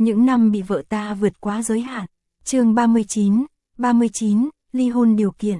Những năm bị vợ ta vượt quá giới hạn. Chương 39, ly hôn điều kiện.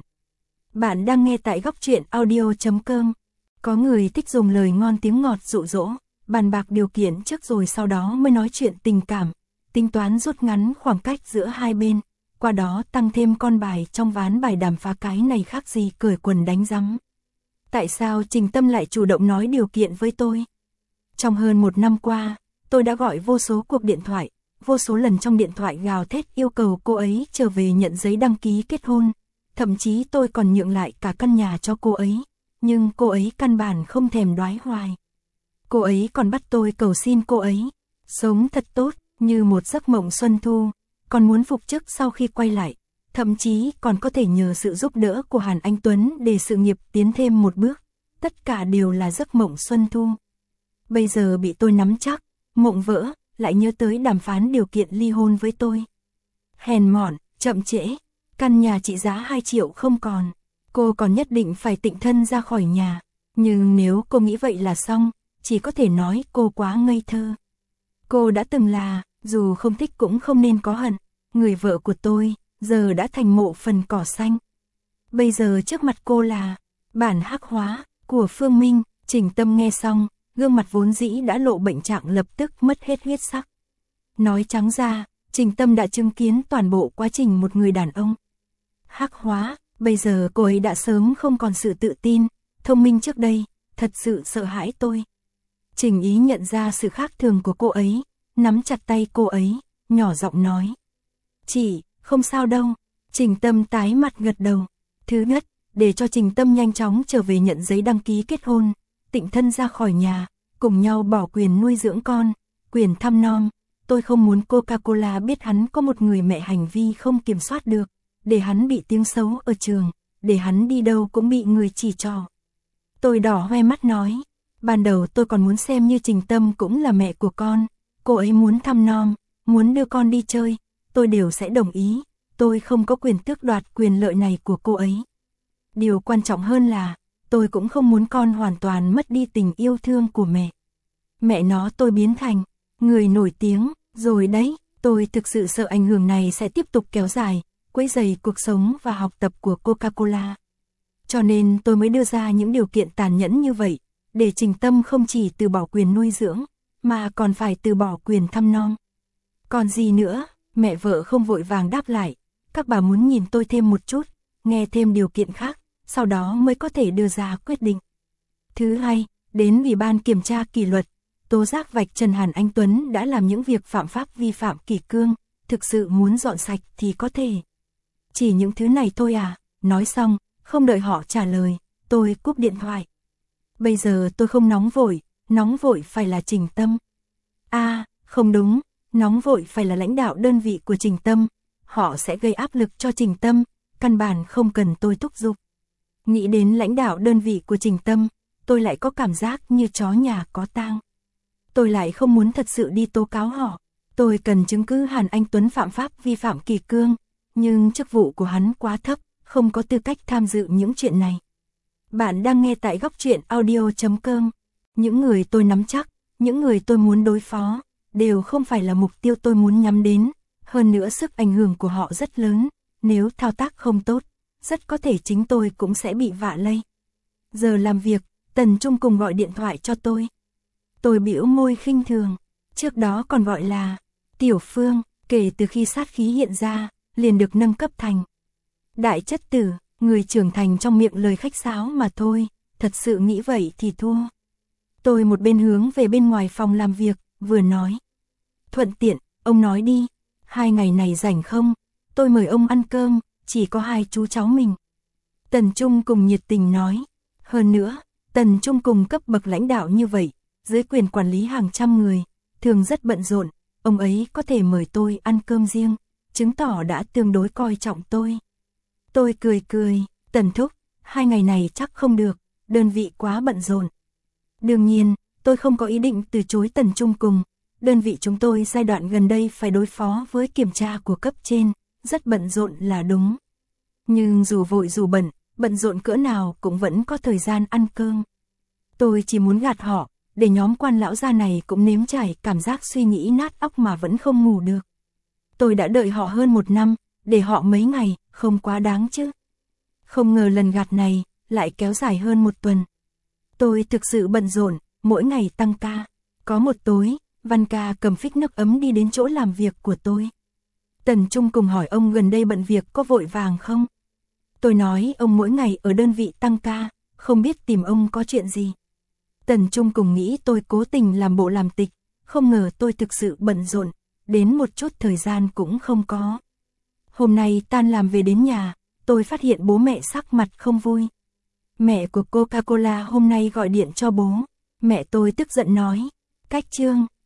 Bạn đang nghe tại góc truyện audio.com. Có người thích dùng lời ngon tiếng ngọt dụ dỗ, bàn bạc điều kiện trước rồi sau đó mới nói chuyện tình cảm, tính toán rút ngắn khoảng cách giữa hai bên, qua đó tăng thêm con bài trong ván bài đàm phá. Cái này khác gì cởi quần đánh rắm. Tại sao Trình Tâm lại chủ động nói điều kiện với tôi? Trong hơn một năm qua, tôi đã gọi vô số cuộc điện thoại, vô số lần trong điện thoại gào thét yêu cầu cô ấy trở về nhận giấy đăng ký kết hôn, thậm chí tôi còn nhượng lại cả căn nhà cho cô ấy, nhưng cô ấy căn bản không thèm đoái hoài. Cô ấy còn bắt tôi cầu xin cô ấy sống thật tốt, như một giấc mộng xuân thu, còn muốn phục chức sau khi quay lại, thậm chí còn có thể nhờ sự giúp đỡ của Hàn Anh Tuấn để sự nghiệp tiến thêm một bước, tất cả đều là giấc mộng xuân thu. Bây giờ bị tôi nắm chắc, mộng vỡ, lại nhớ tới đàm phán điều kiện ly hôn với tôi. Hèn mọn, chậm trễ, căn nhà trị giá 2 triệu không còn, cô còn nhất định phải tịnh thân ra khỏi nhà, nhưng nếu cô nghĩ vậy là xong, chỉ có thể nói cô quá ngây thơ. Cô đã từng là, dù không thích cũng không nên có hận, người vợ của tôi, giờ đã thành mộ phần cỏ xanh. Bây giờ trước mặt cô là bản hắc hóa của Phương Minh. Trình Tâm nghe xong, gương mặt vốn dĩ đã lộ bệnh trạng lập tức mất hết huyết sắc. Nói trắng ra, Trình Tâm đã chứng kiến toàn bộ quá trình một người đàn ông hắc hóa. Bây giờ cô ấy đã sớm không còn sự tự tin, thông minh trước đây, thật sự sợ hãi tôi. Trình Ý nhận ra sự khác thường của cô ấy, nắm chặt tay cô ấy, nhỏ giọng nói. Chị, không sao đâu. Trình Tâm tái mặt gật đầu. Thứ nhất, để cho Trình Tâm nhanh chóng trở về nhận giấy đăng ký kết hôn, tịnh thân ra khỏi nhà, cùng nhau bỏ quyền nuôi dưỡng con, quyền thăm nom. Tôi không muốn Coca-Cola biết hắn có một người mẹ hành vi không kiểm soát được, để hắn bị tiếng xấu ở trường, để hắn đi đâu cũng bị người chỉ trỏ. Tôi đỏ hoe mắt nói, ban đầu tôi còn muốn xem như Trình Tâm cũng là mẹ của con, cô ấy muốn thăm nom, muốn đưa con đi chơi, tôi đều sẽ đồng ý, tôi không có quyền tước đoạt quyền lợi này của cô ấy. Điều quan trọng hơn là, tôi cũng không muốn con hoàn toàn mất đi tình yêu thương của mẹ. Mẹ nó tôi biến thành người nổi tiếng, rồi đấy, tôi thực sự sợ ảnh hưởng này sẽ tiếp tục kéo dài, quấy rầy cuộc sống và học tập của Coca-Cola. Cho nên tôi mới đưa ra những điều kiện tàn nhẫn như vậy, để Trình Tâm không chỉ từ bỏ quyền nuôi dưỡng, mà còn phải từ bỏ quyền thăm nom. Còn gì nữa, mẹ vợ không vội vàng đáp lại, các bà muốn nhìn tôi thêm một chút, nghe thêm điều kiện khác, sau đó mới có thể đưa ra quyết định. Thứ hai, đến Ủy ban kiểm tra kỷ luật, tố giác vạch trần Hàn Anh Tuấn đã làm những việc phạm pháp vi phạm kỷ cương, thực sự muốn dọn sạch thì có thể. Chỉ những thứ này thôi à? Nói xong, không đợi họ trả lời, tôi cúp điện thoại. Bây giờ tôi không nóng vội phải là Trình Tâm. Không đúng, nóng vội phải là lãnh đạo đơn vị của Trình Tâm, họ sẽ gây áp lực cho Trình Tâm, căn bản không cần tôi thúc giục. Nghĩ đến lãnh đạo đơn vị của Trình Tâm, tôi lại có cảm giác như chó nhà có tang. Tôi lại không muốn thật sự đi tố cáo họ, tôi cần chứng cứ Hàn Anh Tuấn phạm pháp vi phạm kỷ cương, nhưng chức vụ của hắn quá thấp, không có tư cách tham dự những chuyện này. Bạn đang nghe tại góc truyện audio.com. Những người tôi nắm chắc, những người tôi muốn đối phó, đều không phải là mục tiêu tôi muốn nhắm đến, hơn nữa sức ảnh hưởng của họ rất lớn, nếu thao tác không tốt, rất có thể chính tôi cũng sẽ bị vạ lây. Giờ làm việc, Tần Trung cùng gọi điện thoại cho tôi. Tôi bĩu môi khinh thường, trước đó còn gọi là Tiểu Phương, kể từ khi sát khí hiện ra, liền được nâng cấp thành đại chất tử, người trưởng thành trong miệng lời khách sáo mà thôi, thật sự nghĩ vậy thì thua. Tôi một bên hướng về bên ngoài phòng làm việc, vừa nói. Thuận tiện, ông nói đi, 2 ngày này rảnh không? Tôi mời ông ăn cơm, chỉ có 2 chú cháu mình. Tần Trung cùng nhiệt tình nói. Hơn nữa, Tần Trung cùng cấp bậc lãnh đạo như vậy, dưới quyền quản lý hàng trăm người, thường rất bận rộn, ông ấy có thể mời tôi ăn cơm riêng, chứng tỏ đã tương đối coi trọng tôi. Tôi cười, Tần Thúc, 2 ngày này chắc không được, đơn vị quá bận rộn. Đương nhiên, tôi không có ý định từ chối Tần Trung cùng, đơn vị chúng tôi giai đoạn gần đây phải đối phó với kiểm tra của cấp trên, rất bận rộn là đúng. Nhưng dù vội dù bận rộn cỡ nào cũng vẫn có thời gian ăn cơm. Tôi chỉ muốn gạt họ, để nhóm quan lão gia này cũng nếm trải cảm giác suy nghĩ nát óc mà vẫn không ngủ được. Tôi đã đợi họ hơn 1 năm, để họ mấy ngày, không quá đáng chứ. Không ngờ lần gạt này, lại kéo dài hơn 1 tuần. Tôi thực sự bận rộn, mỗi ngày tăng ca. Có một tối, Văn ca cầm phích nước ấm đi đến chỗ làm việc của tôi. Tần Trung cùng hỏi ông gần đây bận việc có vội vàng không? Tôi nói ông mỗi ngày ở đơn vị tăng ca, không biết tìm ông có chuyện gì. Tần Trung cùng nghĩ tôi cố tình làm bộ làm tịch, không ngờ tôi thực sự bận rộn, đến một chút thời gian cũng không có. Hôm nay tan làm về đến nhà, tôi phát hiện bố mẹ sắc mặt không vui. Mẹ của Coca-Cola hôm nay gọi điện cho bố. Mẹ tôi tức giận nói, Cách Trương,